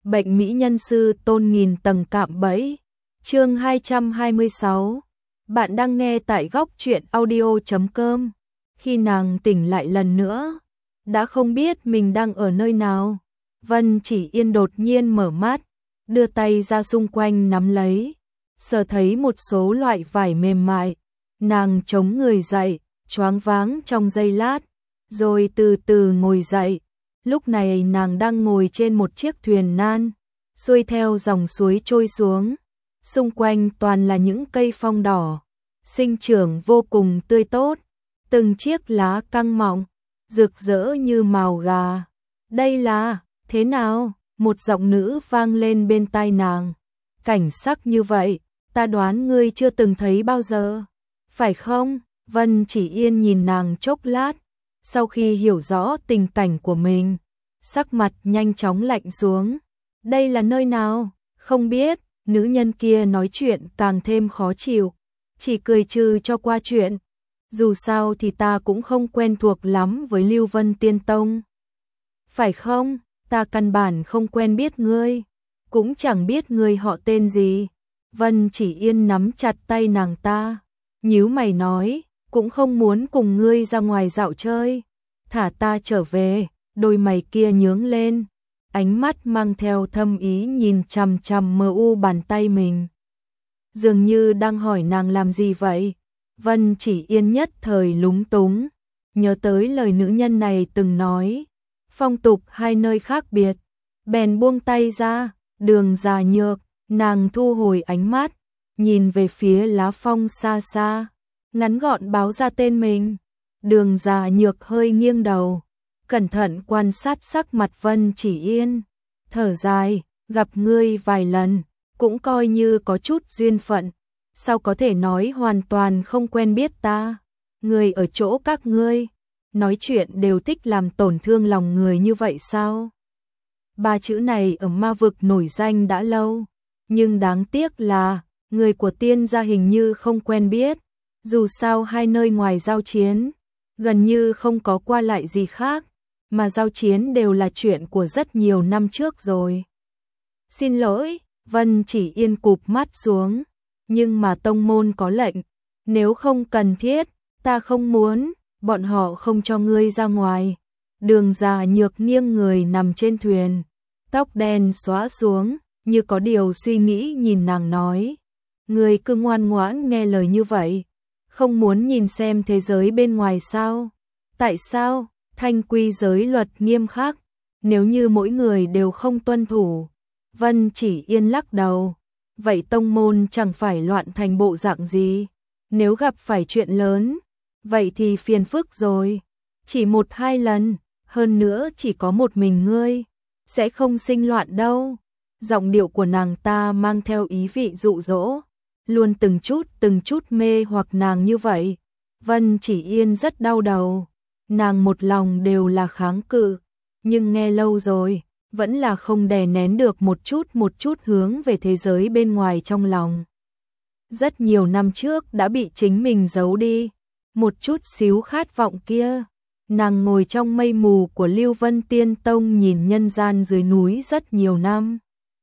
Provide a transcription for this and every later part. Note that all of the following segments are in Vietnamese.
Bệnh mỹ nhân sư tôn nghìn tầng cạm bẫy. Chương 226. Bạn đang nghe tại góc truyện audio.com. Khi nàng tỉnh lại lần nữa, đã không biết mình đang ở nơi nào. Vân Chỉ Yên đột nhiên mở mắt, đưa tay ra xung quanh nắm lấy, sờ thấy một số loại vải mềm mại. Nàng chống người dậy, choáng váng trong giây lát, rồi từ từ ngồi dậy. Lúc này nàng đang ngồi trên một chiếc thuyền nan, xuôi theo dòng suối trôi xuống. Xung quanh toàn là những cây phong đỏ, sinh trưởng vô cùng tươi tốt, từng chiếc lá căng mọng, rực rỡ như mào gà. Đây là, thế nào? Một giọng nữ vang lên bên tai nàng. Cảnh sắc như vậy, ta đoán ngươi chưa từng thấy bao giờ, phải không? Vân Chỉ Yên nhìn nàng chốc lát, sau khi hiểu rõ tình cảnh của mình, sắc mặt nhanh chóng lạnh xuống. Đây là nơi nào? Không biết. Nữ nhân kia nói chuyện càng thêm khó chịu, chỉ cười trừ cho qua chuyện. Dù sao thì ta cũng không quen thuộc lắm với Lưu Vân Tiên Tông. Phải không? Ta căn bản không quen biết ngươi, cũng chẳng biết ngươi họ tên gì. Vân Chỉ Yên nắm chặt tay nàng ta, nhíu mày nói, cũng không muốn cùng ngươi ra ngoài dạo chơi, thả ta trở về. Đôi mày kia nhướng lên, ánh mắt mang theo thâm ý nhìn chằm chằm mờ u bàn tay mình, dường như đang hỏi nàng làm gì vậy. Vân Chỉ Yên nhất thời lúng túng, nhớ tới lời nữ nhân này từng nói, phong tục hai nơi khác biệt, bèn buông tay ra. Đường Già Nhược. Nàng thu hồi ánh mắt, nhìn về phía lá phong xa xa, ngắn gọn báo ra tên mình. Đường Già Nhược hơi nghiêng đầu, cẩn thận quan sát sắc mặt Vân Chỉ Yên, thở dài, gặp ngươi vài lần, cũng coi như có chút duyên phận, sao có thể nói hoàn toàn không quen biết ta? Người ở chỗ các ngươi, nói chuyện đều thích làm tổn thương lòng người như vậy sao? Ba chữ này ở ma vực nổi danh đã lâu, nhưng đáng tiếc là, người của Tiên gia hình như không quen biết, dù sao hai nơi ngoài giao chiến, gần như không có qua lại gì khác. Mà giao chiến đều là chuyện của rất nhiều năm trước rồi. Xin lỗi, Vân Chỉ Yên cụp mắt xuống, nhưng mà tông môn có lệnh, nếu không cần thiết, ta không muốn, bọn họ không cho ngươi ra ngoài. Đường Già Nhược nghiêng người nằm trên thuyền, tóc đen xõa xuống, như có điều suy nghĩ nhìn nàng nói, ngươi cứ ngoan ngoãn nghe lời như vậy, không muốn nhìn xem thế giới bên ngoài sao? Tại sao? Thanh quy giới luật nghiêm khắc, nếu như mỗi người đều không tuân thủ. Vân Chỉ Yên lắc đầu, vậy tông môn chẳng phải loạn thành bộ dạng gì? Nếu gặp phải chuyện lớn, vậy thì phiền phức rồi. Chỉ một hai lần, hơn nữa chỉ có một mình ngươi, sẽ không sinh loạn đâu. Giọng điệu của nàng ta mang theo ý vị dụ dỗ, luôn từng chút mê hoặc nàng như vậy. Vân Chỉ Yên rất đau đầu. Nàng một lòng đều là kháng cự, nhưng nghe lâu rồi, vẫn là không đè nén được một chút hướng về thế giới bên ngoài trong lòng. Rất nhiều năm trước đã bị chính mình giấu đi, một chút xíu khát vọng kia. Nàng ngồi trong mây mù của Lưu Vân Tiên Tông nhìn nhân gian dưới núi rất nhiều năm.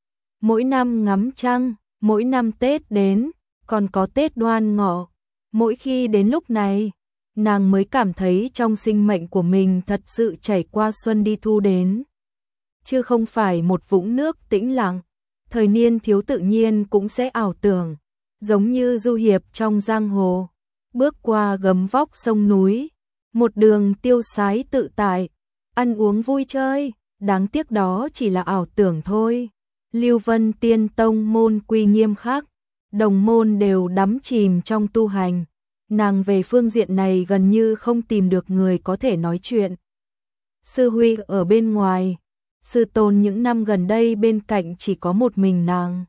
Mỗi năm ngắm trăng, mỗi năm Tết đến, còn có Tết Đoan Ngọ. Mỗi khi đến lúc này, nàng mới cảm thấy trong sinh mệnh của mình thật sự chảy qua xuân đi thu đến, chứ không phải một vũng nước tĩnh lặng. Thời niên thiếu tự nhiên cũng sẽ ảo tưởng, giống như du hiệp trong giang hồ, bước qua gấm vóc sông núi, một đường tiêu sái tự tại, ăn uống vui chơi, đáng tiếc đó chỉ là ảo tưởng thôi. Lưu Vân Tiên Tông môn quy nghiêm khắc, đồng môn đều đắm chìm trong tu hành. Nàng về phương diện này gần như không tìm được người có thể nói chuyện. Sư huynh ở bên ngoài, sư tôn những năm gần đây bên cạnh chỉ có một mình nàng.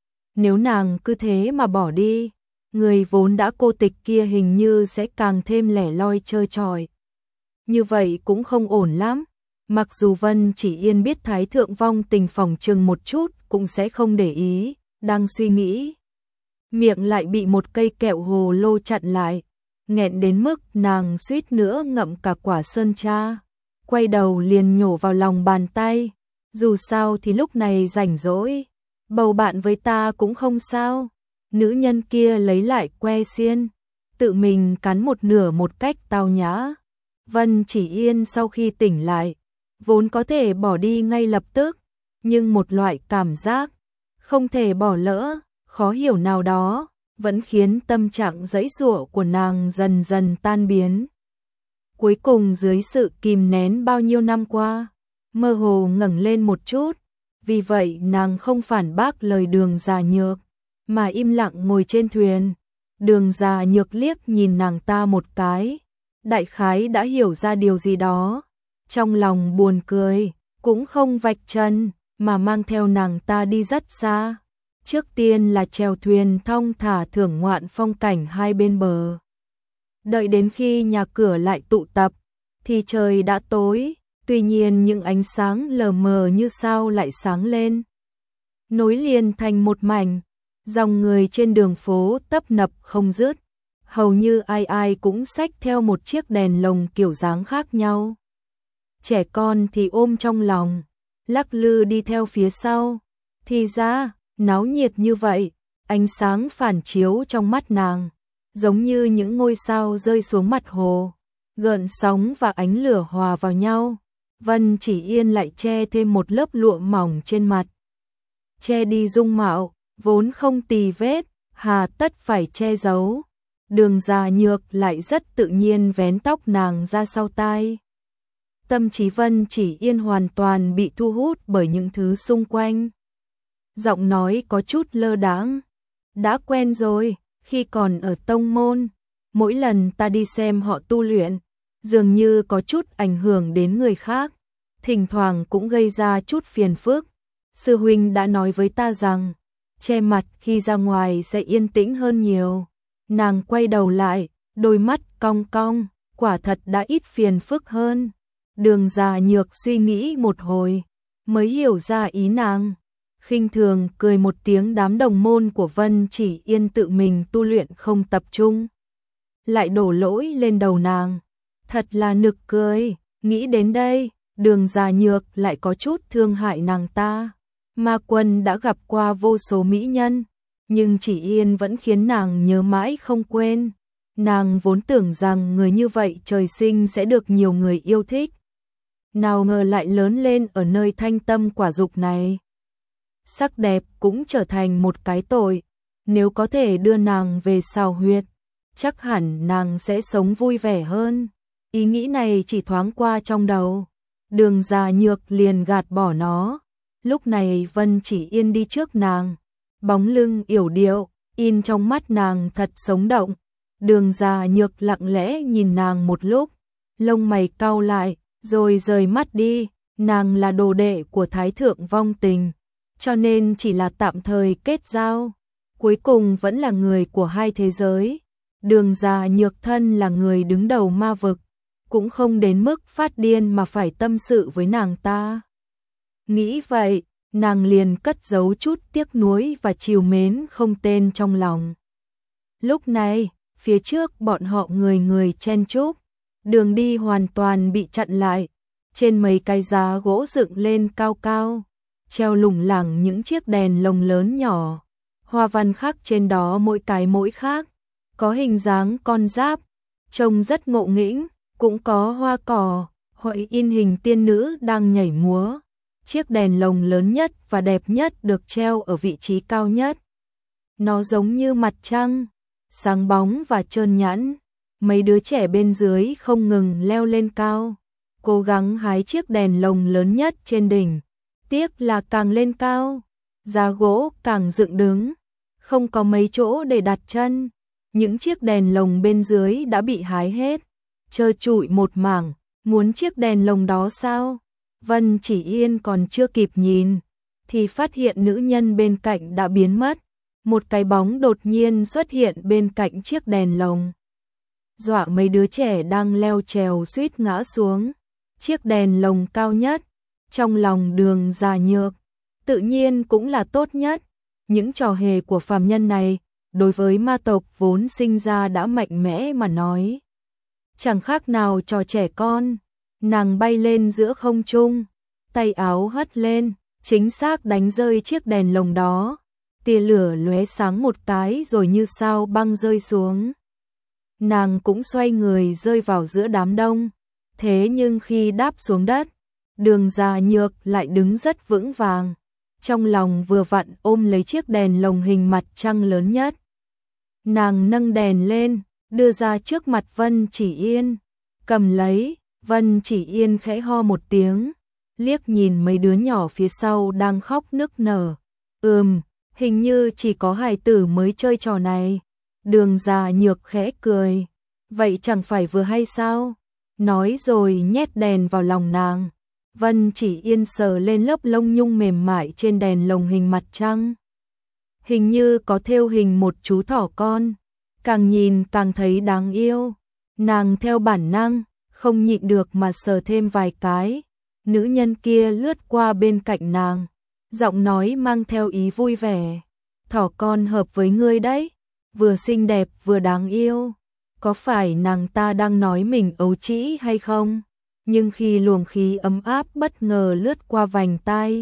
Nếu nàng cứ thế mà bỏ đi, người vốn đã cô tịch kia hình như sẽ càng thêm lẻ loi chơi trọi. Như vậy cũng không ổn lắm. Mặc dù Vân Chỉ Yên biết Thái Thượng Vong Tình phỏng chừng một chút cũng sẽ không để ý, đang suy nghĩ, miệng lại bị một cây kẹo hồ lô chặn lại, nghẹn đến mức nàng suýt nữa ngậm cả quả sơn tra, quay đầu liền nhổ vào lòng bàn tay, Dù sao thì lúc này rảnh rỗi, bầu bạn với ta cũng không sao. Nữ nhân kia lấy lại que xiên, tự mình cắn một nửa một cách tao nhã. Vân Chỉ Yên sau khi tỉnh lại, vốn có thể bỏ đi ngay lập tức, nhưng một loại cảm giác không thể bỏ lỡ, khó hiểu nào đó, vẫn khiến tâm trạng giãy giụa của nàng dần dần tan biến. Cuối cùng dưới sự kìm nén bao nhiêu năm qua, mơ hồ ngẩng lên một chút, vì vậy nàng không phản bác lời Đường Già Nhược, mà im lặng ngồi trên thuyền. Đường Già Nhược liếc nhìn nàng ta một cái, đại khái đã hiểu ra điều gì đó, trong lòng buồn cười, cũng không vạch trần, mà mang theo nàng ta đi rất xa. Trước tiên là chèo thuyền thong thả thưởng ngoạn phong cảnh hai bên bờ. Đợi đến khi nhà cửa lại tụ tập, thì trời đã tối, tuy nhiên những ánh sáng lờ mờ như sao lại sáng lên, nối liền thành một mảnh. Dòng người trên đường phố tấp nập không dứt, hầu như ai ai cũng xách theo một chiếc đèn lồng kiểu dáng khác nhau. Trẻ con thì ôm trong lòng, lắc lư đi theo phía sau. Thì ra, náo nhiệt như vậy, ánh sáng phản chiếu trong mắt nàng, giống như những ngôi sao rơi xuống mặt hồ, gợn sóng và ánh lửa hòa vào nhau. Vân Chỉ Yên lại che thêm một lớp lụa mỏng trên mặt, che đi dung mạo vốn không tì vết, hà tất phải che giấu. Đường Già Nhược lại rất tự nhiên vén tóc nàng ra sau tai. Tâm trí Vân Chỉ Yên hoàn toàn bị thu hút bởi những thứ xung quanh. Giọng nói có chút lơ đãng. Đã quen rồi, khi còn ở tông môn, mỗi lần ta đi xem họ tu luyện, dường như có chút ảnh hưởng đến người khác, thỉnh thoảng cũng gây ra chút phiền phức. Sư huynh đã nói với ta rằng, che mặt khi ra ngoài sẽ yên tĩnh hơn nhiều. Nàng quay đầu lại, đôi mắt cong cong, quả thật đã ít phiền phức hơn. Đường Già Nhược suy nghĩ một hồi, mới hiểu ra ý nàng. Khinh thường cười một tiếng, đám đồng môn của Vân Chỉ Yên tự mình tu luyện không tập trung, lại đổ lỗi lên đầu nàng. Thật là nực cười, nghĩ đến đây, Đường Già Nhược lại có chút thương hại nàng ta. Ma Quân đã gặp qua vô số mỹ nhân, nhưng Chỉ Yên vẫn khiến nàng nhớ mãi không quên. Nàng vốn tưởng rằng người như vậy trời sinh sẽ được nhiều người yêu thích, nào ngờ lại lớn lên ở nơi thanh tâm quả dục này. Sắc đẹp cũng trở thành một cái tội, nếu có thể đưa nàng về xào huyệt, chắc hẳn nàng sẽ sống vui vẻ hơn. Ý nghĩ này chỉ thoáng qua trong đầu, Đường Già Nhược liền gạt bỏ nó. Lúc này Vân Chỉ Yên đi trước nàng, bóng lưng yểu điệu, in trong mắt nàng thật sống động. Đường Già Nhược lặng lẽ nhìn nàng một lúc, lông mày cau lại, rồi rời mắt đi. Nàng là đồ đệ của Thái Thượng Vong Tình, cho nên chỉ là tạm thời kết giao, cuối cùng vẫn là người của hai thế giới. Đường Già Nhược thân là người đứng đầu ma vực, cũng không đến mức phát điên mà phải tâm sự với nàng ta. Nghĩ vậy, nàng liền cất giấu chút tiếc nuối và trìu mến không tên trong lòng. Lúc này, phía trước bọn họ người người chen chúc, đường đi hoàn toàn bị chặn lại. Trên mấy cái giá gỗ dựng lên cao cao, treo lủng lẳng những chiếc đèn lồng lớn nhỏ, hoa văn khắc trên đó mỗi cái mỗi khác, có hình dáng con giáp, trông rất ngộ nghĩnh, cũng có hoa cỏ, hội in hình tiên nữ đang nhảy múa. Chiếc đèn lồng lớn nhất và đẹp nhất được treo ở vị trí cao nhất. Nó giống như mặt trăng, sáng bóng và trơn nhẵn. Mấy đứa trẻ bên dưới không ngừng leo lên cao, cố gắng hái chiếc đèn lồng lớn nhất trên đỉnh. Tiếc là càng lên cao, giá gỗ càng dựng đứng, không có mấy chỗ để đặt chân. Những chiếc đèn lồng bên dưới đã bị hái hết, trơ trụi một mảng. Muốn chiếc đèn lồng đó sao? Vân Chỉ Yên còn chưa kịp nhìn, thì phát hiện nữ nhân bên cạnh đã biến mất. Một cái bóng đột nhiên xuất hiện bên cạnh chiếc đèn lồng, dọa mấy đứa trẻ đang leo trèo suýt ngã xuống. Chiếc đèn lồng cao nhất, trong lòng Đường Già Nhược, tự nhiên cũng là tốt nhất. Những trò hề của phàm nhân này, đối với ma tộc vốn sinh ra đã mạnh mẽ mà nói, chẳng khác nào trò trẻ con. Nàng bay lên giữa không trung, tay áo hất lên, chính xác đánh rơi chiếc đèn lồng đó. Tia lửa lóe sáng một cái rồi như sao băng rơi xuống. Nàng cũng xoay người rơi vào giữa đám đông. Thế nhưng khi đáp xuống đất, Đường Già Nhược lại đứng rất vững vàng. Trong lòng vừa vặn ôm lấy chiếc đèn lồng hình mặt trăng lớn nhất. Nàng nâng đèn lên, đưa ra trước mặt Vân Chỉ Yên. Cầm lấy, Vân Chỉ Yên khẽ ho một tiếng, liếc nhìn mấy đứa nhỏ phía sau đang khóc nức nở. Hình như chỉ có hài tử mới chơi trò này. Đường Già Nhược khẽ cười. Vậy chẳng phải vừa hay sao? Nói rồi nhét đèn vào lòng nàng. Vân Chỉ Yên sờ lên lớp lông nhung mềm mại trên đèn lồng hình mặt trăng. Hình như có thêu hình một chú thỏ con. Càng nhìn càng thấy đáng yêu. Nàng theo bản năng, không nhịn được mà sờ thêm vài cái. Nữ nhân kia lướt qua bên cạnh nàng. Giọng nói mang theo ý vui vẻ. Thỏ con hợp với ngươi đấy. Vừa xinh đẹp vừa đáng yêu. Có phải nàng ta đang nói mình ấu trĩ hay không? Nhưng khi luồng khí ấm áp bất ngờ lướt qua vành tai,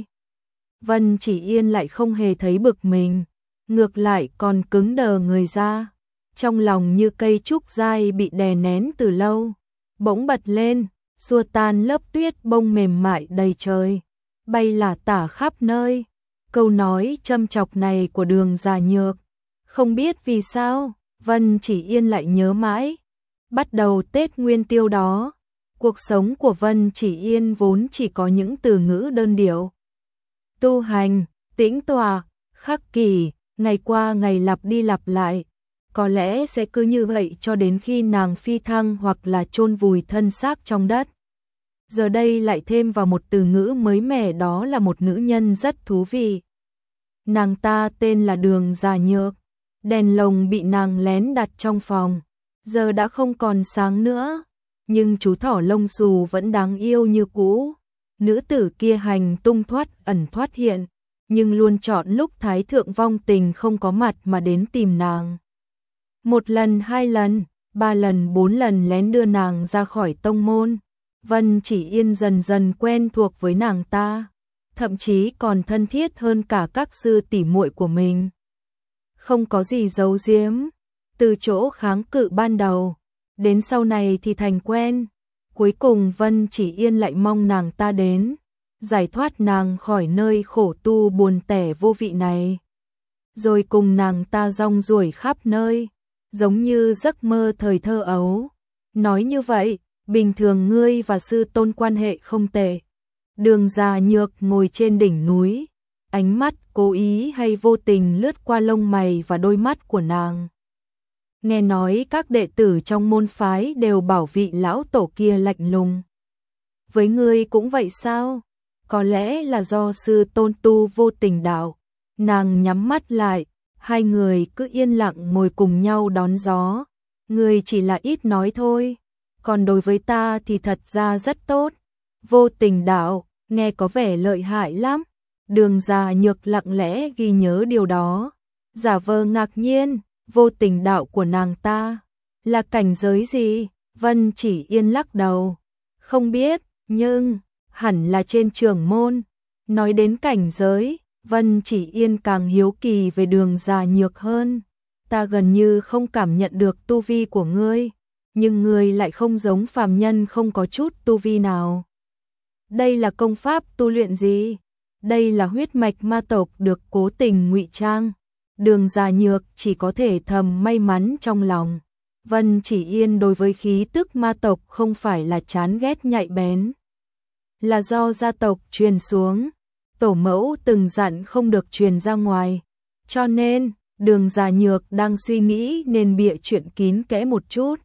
Vân Chỉ Yên lại không hề thấy bực mình. Ngược lại còn cứng đờ người ra. Trong lòng như cây trúc dai bị đè nén từ lâu. Bỗng bật lên, xua tan lớp tuyết bông mềm mại đầy trời. Bay lả tả khắp nơi. Câu nói châm chọc này của Đường Già Nhược. Không biết vì sao, Vân Chỉ Yên lại nhớ mãi. Bắt đầu Tết Nguyên Tiêu đó, cuộc sống của Vân Chỉ Yên vốn chỉ có những từ ngữ đơn điệu. Tu hành, tĩnh tọa, khắc kỷ, ngày qua ngày lặp đi lặp lại. Có lẽ sẽ cứ như vậy cho đến khi nàng phi thăng hoặc là chôn vùi thân xác trong đất. Giờ đây lại thêm vào một từ ngữ mới mẻ, đó là một nữ nhân rất thú vị. Nàng ta tên là Đường Già Nhược. Đèn lồng bị nàng lén đặt trong phòng, giờ đã không còn sáng nữa, nhưng chú thỏ lông xù vẫn đáng yêu như cũ. Nữ tử kia hành tung thoát ẩn thoát hiện, nhưng luôn chọn lúc Thái thượng vong tình không có mặt mà đến tìm nàng. Một lần, hai lần, ba lần, bốn lần lén đưa nàng ra khỏi tông môn. Vân Chỉ Yên dần dần quen thuộc với nàng ta, thậm chí còn thân thiết hơn cả các sư tỷ muội của mình. Không có gì giấu giếm, từ chỗ kháng cự ban đầu, đến sau này thì thành quen. Cuối cùng Vân Chỉ Yên lại mong nàng ta đến, giải thoát nàng khỏi nơi khổ tu buồn tẻ vô vị này. Rồi cùng nàng ta rong ruổi khắp nơi, giống như giấc mơ thời thơ ấu. Nói như vậy, bình thường ngươi và sư tôn quan hệ không tệ. Đường Già Nhược ngồi trên đỉnh núi, ánh mắt cố ý hay vô tình lướt qua lông mày và đôi mắt của nàng. Nghe nói các đệ tử trong môn phái đều bảo vị lão tổ kia lạnh lùng. Với ngươi cũng vậy sao? Có lẽ là do sư tôn tu vô tình đạo. Nàng nhắm mắt lại, hai người cứ yên lặng ngồi cùng nhau đón gió. Ngươi chỉ là ít nói thôi, còn đối với ta thì thật ra rất tốt. Vô tình đạo, nghe có vẻ lợi hại lắm. Đường Già Nhược lặng lẽ ghi nhớ điều đó, giả vờ ngạc nhiên. Vô tình đạo của nàng ta là cảnh giới gì? Vân Chỉ Yên lắc đầu, không biết, nhưng hẳn là trên trưởng môn. Nói đến cảnh giới, Vân Chỉ Yên càng hiếu kỳ về Đường Già Nhược hơn. Ta gần như không cảm nhận được tu vi của ngươi, nhưng ngươi lại không giống phàm nhân không có chút tu vi nào. Đây là công pháp tu luyện gì? Đây là huyết mạch ma tộc được cố tình ngụy trang. Đường Già Nhược chỉ có thể thầm may mắn trong lòng. Vân Chỉ Yên đối với khí tức ma tộc không phải là chán ghét nhạy bén, là do gia tộc truyền xuống. Tổ mẫu từng dặn không được truyền ra ngoài, cho nên Đường Già Nhược đang suy nghĩ nên bịa chuyện kín kẽ một chút.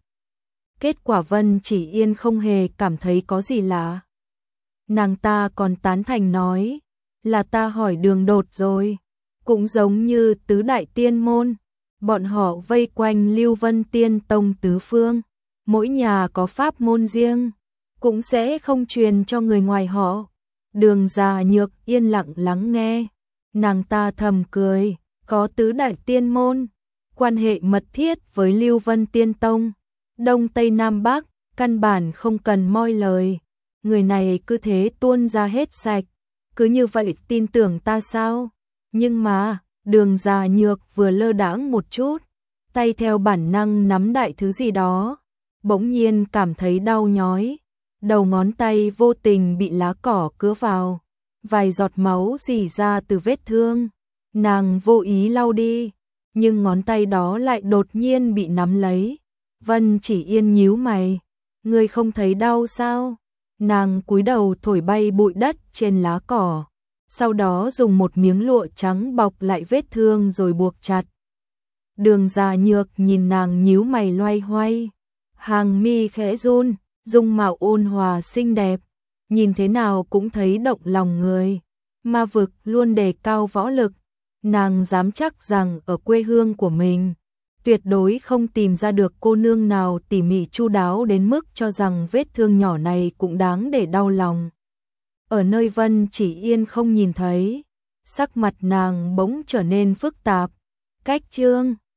Kết quả Vân Chỉ Yên không hề cảm thấy có gì lạ. Nàng ta còn tán thành nói, là ta hỏi Đường Đột rồi. Cũng giống như tứ đại tiên môn, bọn họ vây quanh Lưu Vân Tiên Tông tứ phương, mỗi nhà có pháp môn riêng, cũng sẽ không truyền cho người ngoài họ. Đường Già Nhược yên lặng lắng nghe, nàng ta thầm cười, có tứ đại tiên môn, quan hệ mật thiết với Lưu Vân Tiên Tông, Đông Tây Nam Bắc, căn bản không cần moi lời. người này cứ thế tuôn ra hết sạch, cứ như vậy tin tưởng ta sao? Nhưng mà, Đường Già Nhược vừa lơ đãng một chút, tay theo bản năng nắm đại thứ gì đó, bỗng nhiên cảm thấy đau nhói, đầu ngón tay vô tình bị lá cỏ cứa vào, vài giọt máu rỉ ra từ vết thương, nàng vô ý lau đi, nhưng ngón tay đó lại đột nhiên bị nắm lấy. Vân Chỉ Yên nhíu mày, ngươi không thấy đau sao? Nàng cúi đầu thổi bay bụi đất trên lá cỏ, sau đó dùng một miếng lụa trắng bọc lại vết thương rồi buộc chặt. Đường Già Nhược nhìn nàng nhíu mày loay hoay, hàng mi khẽ run, dung mạo ôn hòa xinh đẹp, nhìn thế nào cũng thấy động lòng người. Ma vực luôn đề cao võ lực, nàng dám chắc rằng ở quê hương của mình, tuyệt đối không tìm ra được cô nương nào tỉ mỉ chu đáo đến mức cho rằng vết thương nhỏ này cũng đáng để đau lòng. Ở nơi Vân Chỉ Yên không nhìn thấy, sắc mặt nàng bỗng trở nên phức tạp. Cách chương